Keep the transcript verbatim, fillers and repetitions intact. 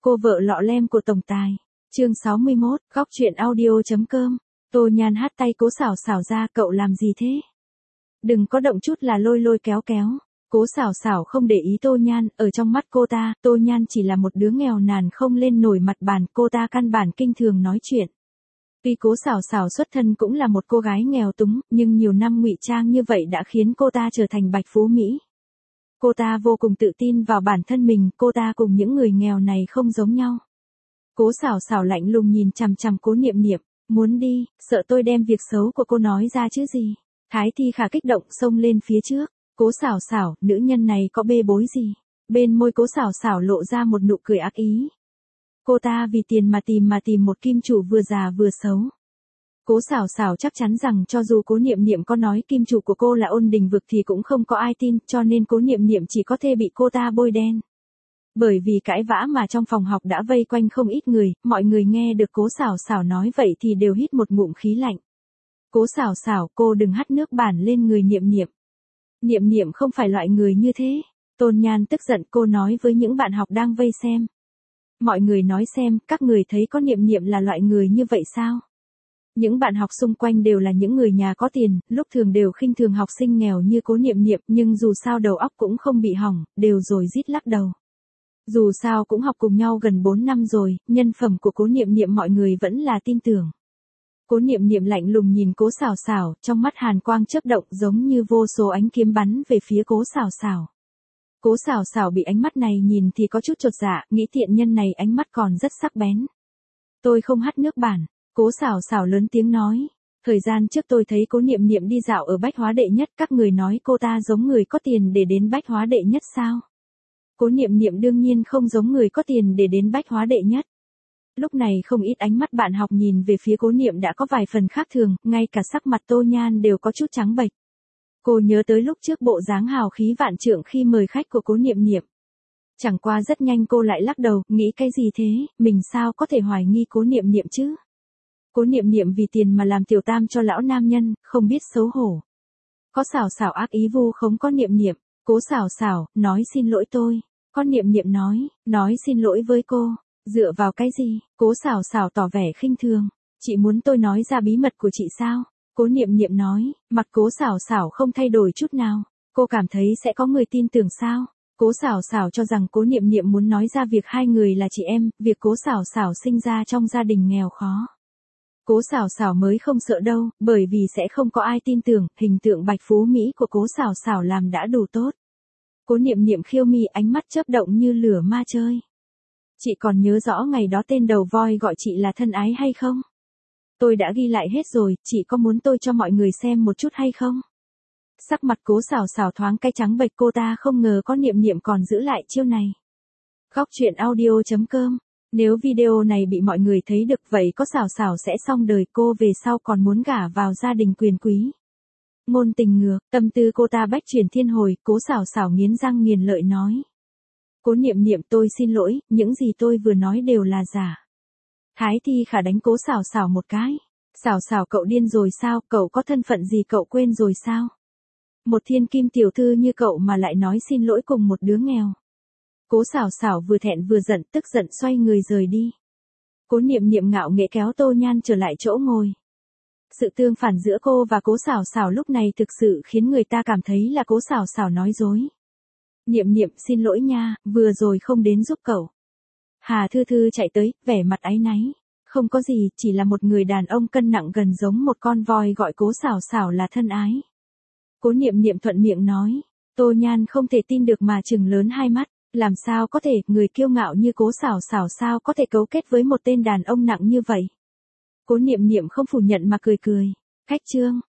Cô vợ lọ lem của tổng tài. Chương sáu mươi mốt, góc chuyện audio.com. Tô Nhan hát tay Cố Xảo Xảo ra, cậu làm gì thế? Đừng có động chút là lôi lôi kéo kéo. Cố Xảo Xảo không để ý Tô Nhan, ở trong mắt cô ta, Tô Nhan chỉ là một đứa nghèo nàn không lên nổi mặt bàn, cô ta căn bản kinh thường nói chuyện. Tuy Cố Xảo Xảo xuất thân cũng là một cô gái nghèo túng, nhưng nhiều năm ngụy trang như vậy đã khiến cô ta trở thành bạch phú Mỹ. Cô ta vô cùng tự tin vào bản thân mình, cô ta cùng những người nghèo này không giống nhau. Cố Xảo Xảo lạnh lùng nhìn chằm chằm Cố Niệm Niệm, muốn đi, sợ tôi đem việc xấu của cô nói ra chứ gì. Thái Thi Khả kích động xông lên phía trước. Cố Xảo Xảo, nữ nhân này có bê bối gì? Bên môi Cố Xảo Xảo lộ ra một nụ cười ác ý. Cô ta vì tiền mà tìm mà tìm một kim chủ vừa già vừa xấu. Cố Xảo Xảo chắc chắn rằng cho dù Cố Niệm Niệm có nói kim chủ của cô là Ôn Đình Vực thì cũng không có ai tin, cho nên Cố Niệm Niệm chỉ có thể bị cô ta bôi đen. Bởi vì cãi vã mà trong phòng học đã vây quanh không ít người, mọi người nghe được Cố Xảo Xảo nói vậy thì đều hít một ngụm khí lạnh. Cố Xảo Xảo, cô đừng hắt nước bản lên người Niệm Niệm. Niệm Niệm không phải loại người như thế. Tôn Nhan tức giận, cô nói với những bạn học đang vây xem. Mọi người nói xem, các người thấy có Niệm Niệm là loại người như vậy sao? Những bạn học xung quanh đều là những người nhà có tiền, lúc thường đều khinh thường học sinh nghèo như Cố Niệm Niệm, nhưng dù sao đầu óc cũng không bị hỏng, đều rồi rít lắc đầu. Dù sao cũng học cùng nhau gần bốn năm rồi, nhân phẩm của Cố Niệm Niệm mọi người vẫn là tin tưởng. Cố Niệm Niệm lạnh lùng nhìn Cố Xảo Xảo, trong mắt hàn quang chớp động giống như vô số ánh kiếm bắn về phía Cố Xảo Xảo. Cố Xảo Xảo bị ánh mắt này nhìn thì có chút chột dạ, nghĩ tiện nhân này ánh mắt còn rất sắc bén. Tôi không hắt nước bản. Cố Xảo Xảo lớn tiếng nói. Thời gian trước tôi thấy Cố Niệm Niệm đi dạo ở Bách Hóa Đệ Nhất, các người nói cô ta giống người có tiền để đến Bách Hóa Đệ Nhất sao? Cố Niệm Niệm đương nhiên không giống người có tiền để đến Bách Hóa Đệ Nhất. Lúc này không ít ánh mắt bạn học nhìn về phía Cố Niệm đã có vài phần khác thường, ngay cả sắc mặt Tô Nhan đều có chút trắng bệch. Cô nhớ tới lúc trước bộ dáng hào khí vạn trượng khi mời khách của Cố Niệm Niệm. Chẳng qua rất nhanh cô lại lắc đầu, nghĩ cái gì thế, mình sao có thể hoài nghi Cố Niệm Niệm chứ? Cố Niệm Niệm vì tiền mà làm tiểu tam cho lão nam nhân, không biết xấu hổ. Có Xảo Xảo ác ý vu khống có Niệm Niệm. Cố Xảo Xảo, nói xin lỗi tôi. Con Niệm Niệm nói, nói xin lỗi với cô. Dựa vào cái gì? Cố Xảo Xảo tỏ vẻ khinh thường. Chị muốn tôi nói ra bí mật của chị sao? Cố Niệm Niệm nói, mặt Cố Xảo Xảo không thay đổi chút nào. Cô cảm thấy sẽ có người tin tưởng sao? Cố Xảo Xảo cho rằng Cố Niệm Niệm muốn nói ra việc hai người là chị em, việc Cố Xảo Xảo sinh ra trong gia đình nghèo khó. Cố Xảo Xảo mới không sợ đâu, bởi vì sẽ không có ai tin tưởng, hình tượng bạch phú Mỹ của Cố Xảo Xảo làm đã đủ tốt. Cố Niệm Niệm khiêu mi, ánh mắt chớp động như lửa ma chơi. Chị còn nhớ rõ ngày đó tên đầu voi gọi chị là thân ái hay không? Tôi đã ghi lại hết rồi, chị có muốn tôi cho mọi người xem một chút hay không? Sắc mặt Cố Xảo Xảo thoáng cái trắng bệch, cô ta không ngờ có Niệm Niệm còn giữ lại chiêu này. Góc chuyện audio.com. Nếu video này bị mọi người thấy được vậy có Xảo Xảo sẽ xong đời, cô về sau còn muốn gả vào gia đình quyền quý. Ngôn tình ngược, tâm tư cô ta bách chuyển thiên hồi, Cố Xảo Xảo nghiến răng nghiền lợi nói. Cố Niệm Niệm, tôi xin lỗi, những gì tôi vừa nói đều là giả. Thái Thi Khả đánh Cố Xảo Xảo một cái. Xảo Xảo, cậu điên rồi sao, cậu có thân phận gì cậu quên rồi sao? Một thiên kim tiểu thư như cậu mà lại nói xin lỗi cùng một đứa nghèo. Cố Xảo Xảo vừa thẹn vừa giận, tức giận xoay người rời đi. Cố Niệm Niệm ngạo nghễ kéo Tô Nhan trở lại chỗ ngồi. Sự tương phản giữa cô và Cố Xảo Xảo lúc này thực sự khiến người ta cảm thấy là Cố Xảo Xảo nói dối. Niệm Niệm, xin lỗi nha, vừa rồi không đến giúp cậu. Hà Thư Thư chạy tới, vẻ mặt áy náy. Không có gì, chỉ là một người đàn ông cân nặng gần giống một con voi gọi Cố Xảo Xảo là thân ái. Cố Niệm Niệm thuận miệng nói. Tô Nhan không thể tin được mà trừng lớn hai mắt. Làm sao có thể, người kiêu ngạo như Cố Xảo Xảo sao có thể cấu kết với một tên đàn ông nặng như vậy? Cố Niệm Niệm không phủ nhận mà cười cười. Khách trương,